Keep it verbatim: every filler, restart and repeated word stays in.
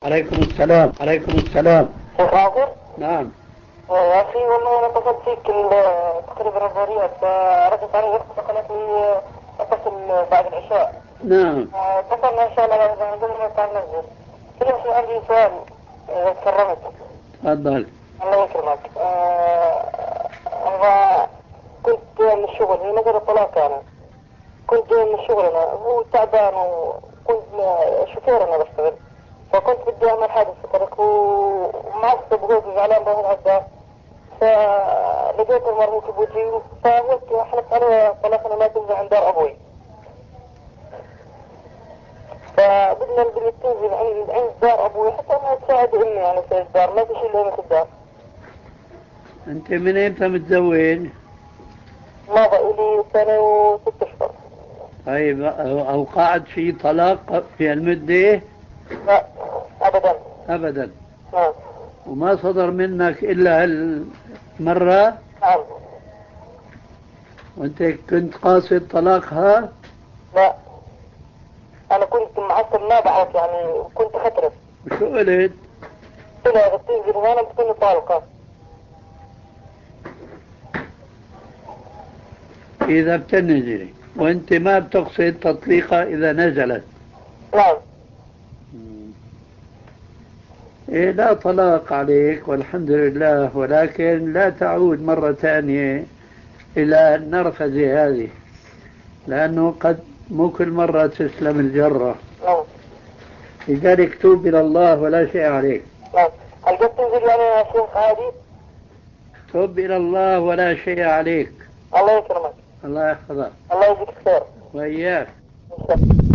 عليكم السلام. عليكم السلام. شيخ ناصر؟ نعم. يا أخي والله أنا اتصلت فيك تقريبا الظهرية، فردت علي أختي قالت لي اتصل بعد العشاء. نعم. اتصلنا إن شاء الله بعد ما نطلع المسجد. كل شيء عندي سؤال إذا تكرمت. تفضل. الله يكرمك. أنا كنت جاي من الشغل، هي نزل الطلاق أنا. كنت جاي من الشغل أنا، هو تعبان وكنت شوفير أنا بشتغل. فكنت بدي أعمل حادث في الطريق ومعصب وهو زعلان به العداد. فلقيت المرموك بوجهي فقلت حلفت عليه طلاق أنا ما تنزل عند دار أبوي. فبدنا البنت تنزل عند عند دار أبوي حتى ما تساعد أمي يعني في الدار، ما في شيء اللي في الدار. أنت من إمتى متزوج؟ ماضى إلي سنة وست أشهر. طيب أوقعت في طلاق في المدة؟ لا أبدا. أبدا. نعم. وما صدر منك إلا هالمرة؟ نعم. وأنت كنت قاصد طلاقها؟ لا أنا كنت معصب ما بعرف يعني، كنت خطرت. وشو قلت؟ قلت لها بتنزل هنا بتكون طالقة. إذا بتنزلي وأنت ما بتقصد تطليقها إذا نزلت. نعم. إيه لا طلاق عليك والحمد لله، ولكن لا تعود مرة ثانية إلى النرفزة هذه، لأنه قد مو كل مرة تسلم الجرة. نعم. لذلك توب إلى الله ولا شيء عليك. نعم. هل قد تنزل يعني يا شيخ عادي؟ توب إلى الله ولا شيء عليك. الله يكرمك. الله يحفظك. الله يجزيك خير. وإياك.